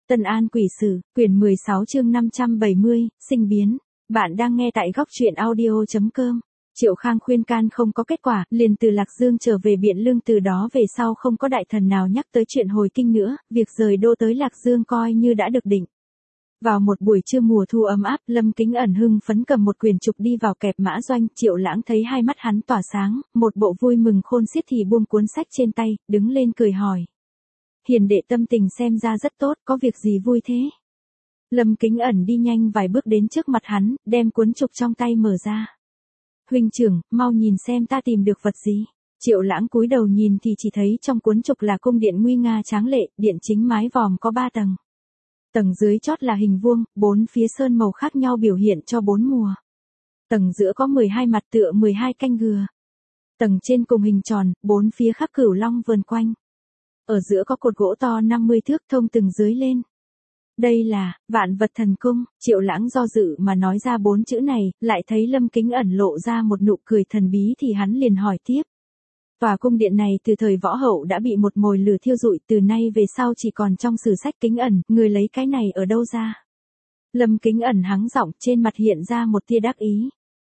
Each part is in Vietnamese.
Tân An Quỷ Sử, quyển 16 chương 570, sinh biến. Bạn đang nghe tại góc truyện audio.com. Triệu Khang khuyên can không có kết quả, liền từ Lạc Dương trở về Biện Lương, từ đó về sau không có đại thần nào nhắc tới chuyện hồi kinh nữa, việc rời đô tới Lạc Dương coi như đã được định. Vào một buổi trưa mùa thu ấm áp, Lâm Kính Ẩn hưng phấn cầm một quyển trục đi vào kẹp Mã Doanh. Triệu Lãng thấy hai mắt hắn tỏa sáng, một bộ vui mừng khôn xiết thì buông cuốn sách trên tay, đứng lên cười hỏi. Hiền đệ tâm tình xem ra rất tốt, có việc gì vui thế? Lâm Kính Ẩn đi nhanh vài bước đến trước mặt hắn, đem cuốn trục trong tay mở ra. Huynh trưởng, mau nhìn xem ta tìm được vật gì. Triệu Lãng cúi đầu nhìn thì chỉ thấy trong cuốn trục là cung điện nguy nga tráng lệ, điện chính mái vòm có 3 tầng. Tầng dưới chót là hình vuông, 4 phía sơn màu khác nhau biểu hiện cho 4 mùa. Tầng giữa có 12 mặt tựa 12 canh gừa. Tầng trên cùng hình tròn, 4 phía khắc cửu long vờn quanh. Ở giữa có cột gỗ to 50 thước thông từng dưới lên. Đây là Vạn Vật Thần Cung. Triệu Lãng do dự mà nói ra 4 chữ này, lại thấy Lâm Kính Ẩn lộ ra một nụ cười thần bí thì hắn liền hỏi tiếp. Tòa cung điện này từ thời Võ Hậu đã bị một mồi lửa thiêu rụi, từ nay về sau chỉ còn trong sử sách Kính Ẩn, người lấy cái này ở đâu ra? Lâm Kính Ẩn hắng giọng, trên mặt hiện ra một tia đắc ý.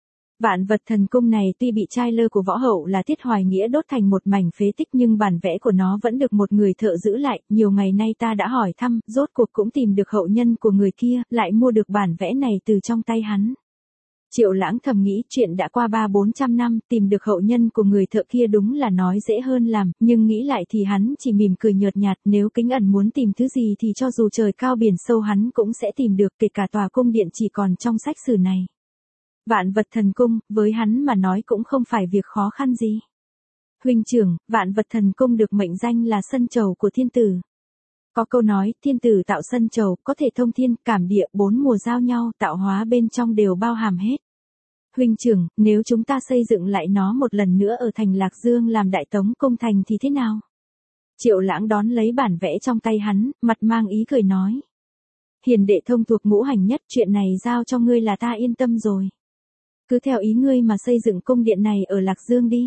Vạn Vật Thần Cung này tuy bị trai lơ của Võ Hậu là Tiết Hoài Nghĩa đốt thành một mảnh phế tích, nhưng bản vẽ của nó vẫn được một người thợ giữ lại. Nhiều ngày nay ta đã hỏi thăm, rốt cuộc cũng tìm được hậu nhân của người kia, lại mua được bản vẽ này từ trong tay hắn. Triệu Lãng thầm nghĩ chuyện đã qua 300-400 năm, tìm được hậu nhân của người thợ kia đúng là nói dễ hơn làm, nhưng nghĩ lại thì hắn chỉ mỉm cười nhợt nhạt. Nếu Kính Ẩn muốn tìm thứ gì thì cho dù trời cao biển sâu hắn cũng sẽ tìm được, kể cả tòa cung điện chỉ còn trong sách sử này. Vạn Vật Thần Cung, với hắn mà nói cũng không phải việc khó khăn gì. Huynh trưởng, Vạn Vật Thần Cung được mệnh danh là sân chầu của thiên tử. Có câu nói, thiên tử tạo sân chầu, có thể thông thiên, cảm địa, 4 mùa giao nhau, tạo hóa bên trong đều bao hàm hết. Huynh trưởng, nếu chúng ta xây dựng lại nó một lần nữa ở thành Lạc Dương làm Đại Tống công thành thì thế nào? Triệu Lãng đón lấy bản vẽ trong tay hắn, mặt mang ý cười nói. Hiền đệ thông thuộc ngũ hành nhất, chuyện này giao cho ngươi là ta yên tâm rồi. Cứ theo ý ngươi mà xây dựng cung điện này ở Lạc Dương đi.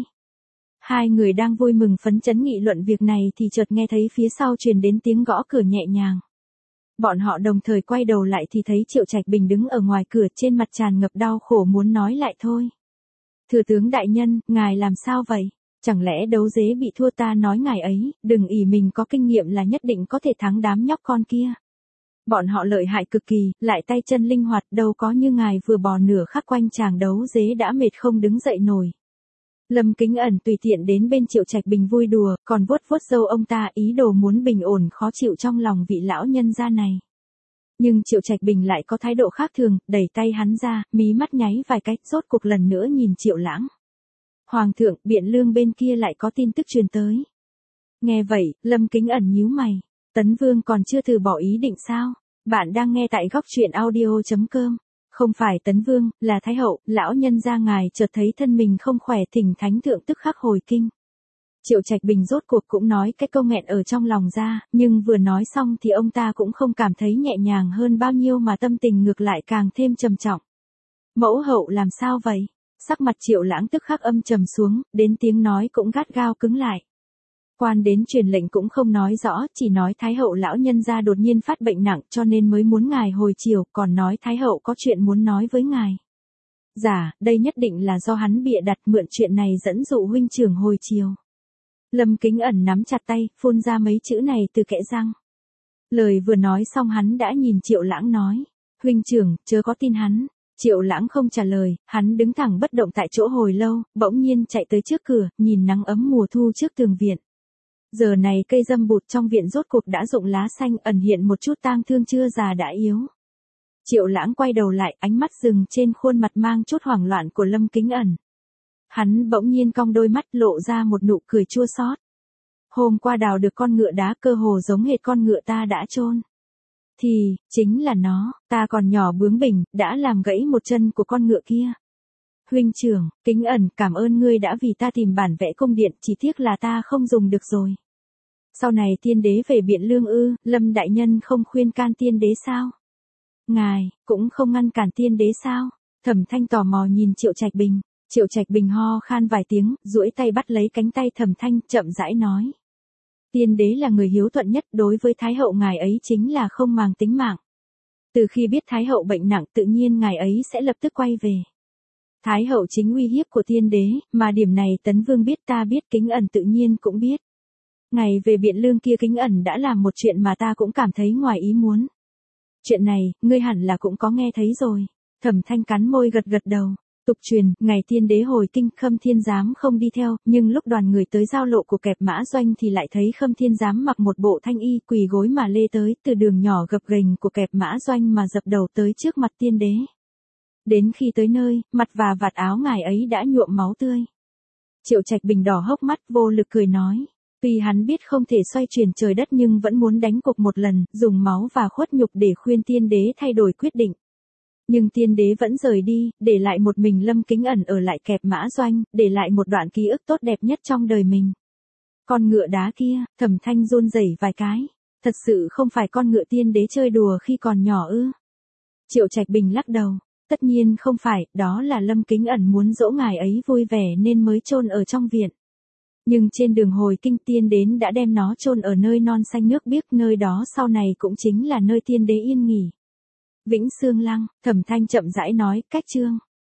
Hai người đang vui mừng phấn chấn nghị luận việc này thì chợt nghe thấy phía sau truyền đến tiếng gõ cửa nhẹ nhàng. Bọn họ đồng thời quay đầu lại thì thấy Triệu Trạch Bình đứng ở ngoài cửa, trên mặt tràn ngập đau khổ muốn nói lại thôi. Thừa tướng đại nhân, ngài làm sao vậy? Chẳng lẽ đấu dế bị thua? Ta nói ngài ấy, đừng ỷ mình có kinh nghiệm là nhất định có thể thắng đám nhóc con kia. Bọn họ lợi hại cực kỳ, lại tay chân linh hoạt, đâu có như ngài vừa bò nửa khắc quanh chàng đấu dế đã mệt không đứng dậy nổi. Lâm Kính Ẩn tùy tiện đến bên Triệu Trạch Bình vui đùa, còn vuốt vuốt râu ông ta, ý đồ muốn bình ổn khó chịu trong lòng vị lão nhân gia này. Nhưng Triệu Trạch Bình lại có thái độ khác thường, đẩy tay hắn ra, mí mắt nháy vài cái, rốt cuộc lần nữa nhìn Triệu Lãng. Hoàng thượng, Biện Lương bên kia lại có tin tức truyền tới. Nghe vậy, Lâm Kính Ẩn nhíu mày. Tấn Vương còn chưa từ bỏ ý định sao? Bạn đang nghe tại góc truyện audio.com. Không phải Tấn Vương, là Thái Hậu, lão nhân gia ngài chợt thấy thân mình không khỏe, thỉnh Thánh Thượng tức khắc hồi kinh. Triệu Trạch Bình rốt cuộc cũng nói cái câu nghẹn ở trong lòng ra, nhưng vừa nói xong thì ông ta cũng không cảm thấy nhẹ nhàng hơn bao nhiêu mà tâm tình ngược lại càng thêm trầm trọng. Mẫu hậu làm sao vậy? Sắc mặt Triệu Lãng tức khắc âm trầm xuống, đến tiếng nói cũng gắt gao cứng lại. Quan đến truyền lệnh cũng không nói rõ, chỉ nói Thái Hậu lão nhân gia đột nhiên phát bệnh nặng cho nên mới muốn ngài hồi chiều, còn nói Thái Hậu có chuyện muốn nói với ngài. Dạ, đây nhất định là do hắn bịa đặt, mượn chuyện này dẫn dụ huynh trưởng hồi chiều. Lâm Kính Ẩn nắm chặt tay, phun ra mấy chữ này từ kẽ răng. Lời vừa nói xong hắn đã nhìn Triệu Lãng nói, huynh trưởng, chớ có tin hắn. Triệu Lãng không trả lời, hắn đứng thẳng bất động tại chỗ hồi lâu, bỗng nhiên chạy tới trước cửa, nhìn nắng ấm mùa thu trước tường viện. Giờ này cây dâm bụt trong viện rốt cuộc đã rụng lá xanh, ẩn hiện một chút tang thương chưa già đã yếu. Triệu Lãng quay đầu lại, ánh mắt dừng trên khuôn mặt mang chút hoảng loạn của Lâm Kính Ẩn. Hắn bỗng nhiên cong đôi mắt, lộ ra một nụ cười chua xót. Hôm qua đào được con ngựa đá cơ hồ giống hệt con ngựa ta đã chôn. Thì, chính là nó, ta còn nhỏ bướng bỉnh, đã làm gãy một chân của con ngựa kia. Huynh trưởng, Kính Ẩn, cảm ơn ngươi đã vì ta tìm bản vẽ cung điện, chỉ tiếc là ta không dùng được rồi. Sau này tiên đế về Biện Lương ư? Lâm đại nhân không khuyên can tiên đế sao? Ngài, cũng không ngăn cản tiên đế sao? Thẩm Thanh tò mò nhìn Triệu Trạch Bình. Triệu Trạch Bình ho khan vài tiếng, duỗi tay bắt lấy cánh tay Thẩm Thanh, chậm rãi nói. Tiên đế là người hiếu thuận nhất, đối với Thái hậu ngài ấy chính là không màng tính mạng. Từ khi biết Thái hậu bệnh nặng tự nhiên ngài ấy sẽ lập tức quay về. Thái hậu chính uy hiếp của tiên đế, mà điểm này Tấn Vương biết, ta biết, Kính Ẩn tự nhiên cũng biết. Ngày về Biện Lương kia Kính Ẩn đã làm một chuyện mà ta cũng cảm thấy ngoài ý muốn. Chuyện này, ngươi hẳn là cũng có nghe thấy rồi. Thẩm Thanh cắn môi gật gật đầu. Tục truyền, ngày tiên đế hồi kinh Khâm Thiên Giám không đi theo, nhưng lúc đoàn người tới giao lộ của Kẹp Mã Doanh thì lại thấy Khâm Thiên Giám mặc một bộ thanh y quỳ gối mà lê tới từ đường nhỏ gập ghềnh của Kẹp Mã Doanh mà dập đầu tới trước mặt tiên đế. Đến khi tới nơi, mặt và vạt áo ngài ấy đã nhuộm máu tươi. Triệu Trạch Bình đỏ hốc mắt vô lực cười nói. Tuy hắn biết không thể xoay chuyển trời đất nhưng vẫn muốn đánh cuộc một lần, dùng máu và khuất nhục để khuyên tiên đế thay đổi quyết định. Nhưng tiên đế vẫn rời đi, để lại một mình Lâm Kính Ẩn ở lại Kẹp Mã Doanh, để lại một đoạn ký ức tốt đẹp nhất trong đời mình. Con ngựa đá kia, Thẩm Thanh run rẩy vài cái. Thật sự không phải con ngựa tiên đế chơi đùa khi còn nhỏ ư? Triệu Trạch Bình lắc đầu. Tất nhiên không phải, đó là Lâm Kính Ẩn muốn dỗ ngài ấy vui vẻ nên mới chôn ở trong viện. Nhưng trên đường hồi kinh tiên đến đã đem nó chôn ở nơi non xanh nước biếc, nơi đó sau này cũng chính là nơi tiên đế yên nghỉ. Vĩnh Xương Lăng, Thẩm Thanh chậm rãi nói, cách chương.